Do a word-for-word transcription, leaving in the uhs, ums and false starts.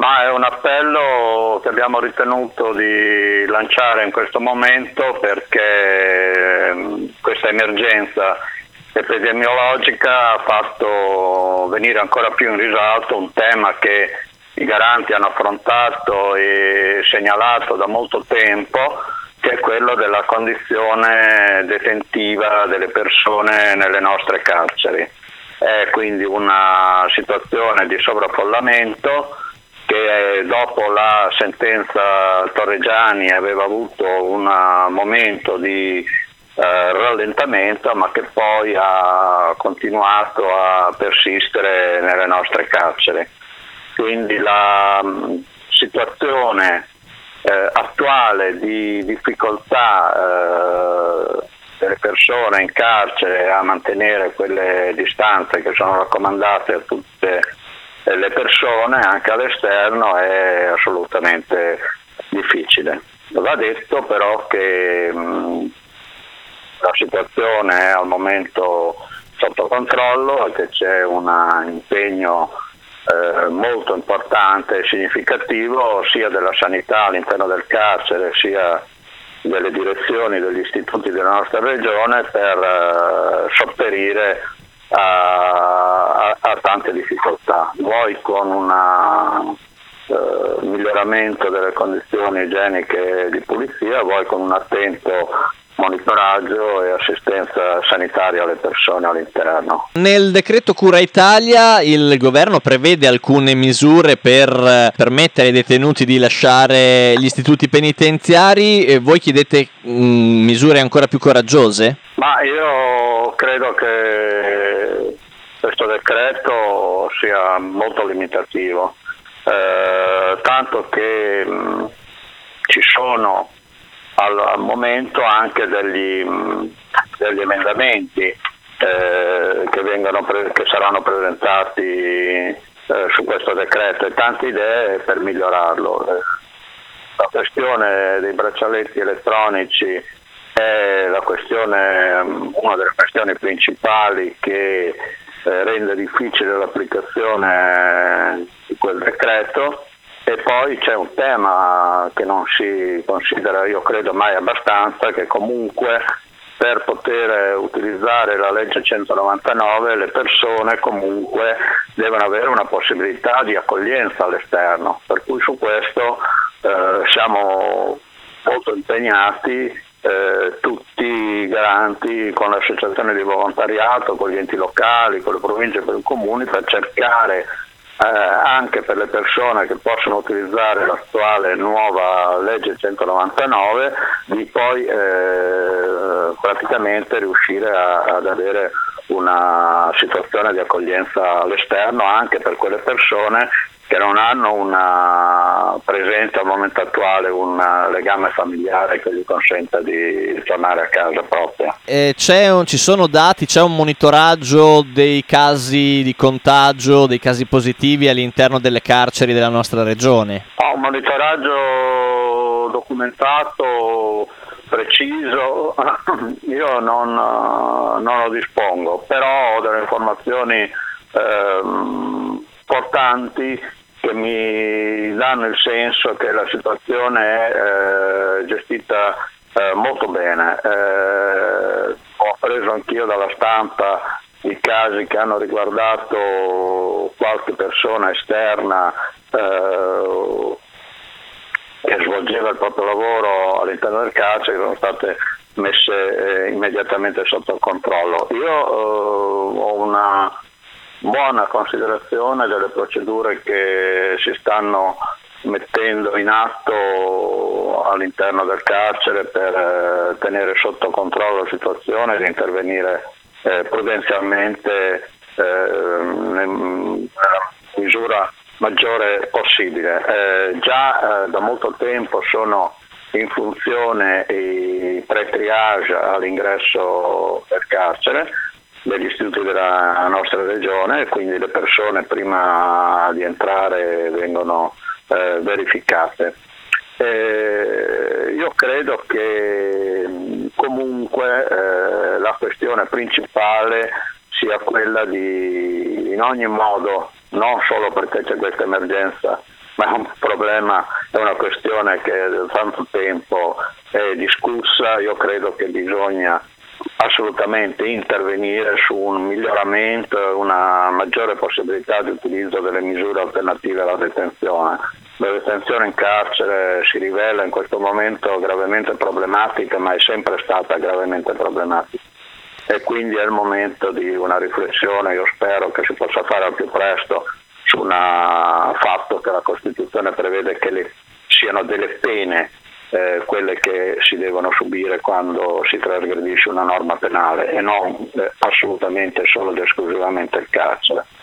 Ma è un appello che abbiamo ritenuto di lanciare in questo momento perché questa emergenza epidemiologica ha fatto venire ancora più in risalto un tema che i garanti hanno affrontato e segnalato da molto tempo, che è quello della condizione detentiva delle persone nelle nostre carceri. È quindi una situazione di sovraffollamento che dopo la sentenza Torreggiani aveva avuto un momento di eh, rallentamento, ma che poi ha continuato a persistere nelle nostre carceri. Quindi la mh, situazione eh, attuale di difficoltà eh, delle persone in carcere a mantenere quelle distanze che sono raccomandate a tutte le persone anche all'esterno è assolutamente difficile. Va detto però che mh, la situazione è al momento sotto controllo e che c'è un impegno eh, molto importante e significativo sia della sanità all'interno del carcere sia delle direzioni degli istituti della nostra regione per eh, sopperire a, a, a tante difficoltà, vuoi con un uh, miglioramento delle condizioni igieniche e di pulizia, vuoi con un attento monitoraggio e assistenza sanitaria alle persone all'interno. Nel decreto Cura Italia il governo prevede alcune misure per permettere ai detenuti di lasciare gli istituti penitenziari e voi chiedete mh, misure ancora più coraggiose? Ma io credo che questo decreto sia molto limitativo, eh, tanto che mh, ci sono al, al momento anche degli, mh, degli emendamenti eh, che, vengono pre- che saranno presentati eh, su questo decreto e tante idee per migliorarlo. La questione dei braccialetti elettronici è la questione, una delle questioni principali che eh, rende difficile l'applicazione di quel decreto, e poi c'è un tema che non si considera, io credo, mai abbastanza, che comunque per poter utilizzare la legge centonovantanove le persone comunque devono avere una possibilità di accoglienza all'esterno, per cui su questo eh, siamo molto impegnati. Eh, tutti i garanti con le associazioni di volontariato, con gli enti locali, con le province e con i comuni per cercare eh, anche per le persone che possono utilizzare l'attuale nuova legge centonovantanove di poi eh, praticamente riuscire a, ad avere una situazione di accoglienza all'esterno anche per quelle persone che non hanno una presente al momento attuale un legame familiare che gli consenta di tornare a casa propria. Eh, c'è un, ci sono dati, c'è un monitoraggio dei casi di contagio, dei casi positivi all'interno delle carceri della nostra regione? Ho un monitoraggio documentato, preciso, io non, non lo dispongo, però ho delle informazioni ehm, importanti che mi danno il senso che la situazione è eh, gestita eh, molto bene. Eh, ho preso anch'io dalla stampa i casi che hanno riguardato qualche persona esterna eh, che svolgeva il proprio lavoro all'interno del carcere, che sono state messe eh, immediatamente sotto controllo. Io eh, ho una buona considerazione delle procedure che si stanno mettendo in atto all'interno del carcere per eh, tenere sotto controllo la situazione ed intervenire eh, prudenzialmente eh, nella misura maggiore possibile. Eh, già eh, da molto tempo sono in funzione i pre-triage all'ingresso del carcere degli istituti della nostra regione, quindi le persone prima di entrare vengono eh, verificate. Eh, io credo che comunque eh, la questione principale sia quella di, in ogni modo, non solo perché c'è questa emergenza ma è un problema, è una questione che da tanto tempo è discussa. Io credo che bisogna assolutamente intervenire su un miglioramento, una maggiore possibilità di utilizzo delle misure alternative alla detenzione. La detenzione in carcere si rivela in questo momento gravemente problematica, ma è sempre stata gravemente problematica. E quindi è il momento di una riflessione, io spero che si possa fare al più presto, su un fatto che la Costituzione prevede che le, siano delle pene eh, quelle che si devono subire quando si trasgredisce una norma penale e non eh, assolutamente solo ed esclusivamente il carcere.